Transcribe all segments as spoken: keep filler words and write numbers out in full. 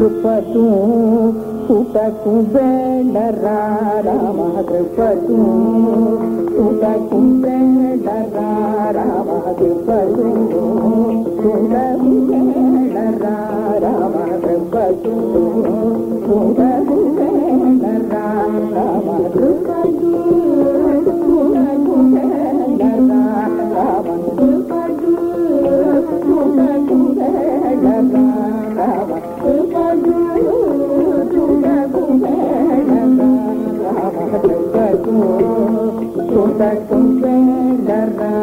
కృపతు పుటకు బేడరా Rama కృపతు పుటకు బేడరా Rama కృపతు పుటకు బేడరా Rama కృపతు పుటకు బేడరా Rama కృపతు పుటకు బేడరా Rama కృపతు పుటకు బేడరా Rama కృపతు పుటకు బేడరా Rama కృపతు పుటకు బేడరా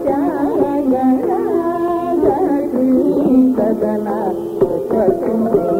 Sadana,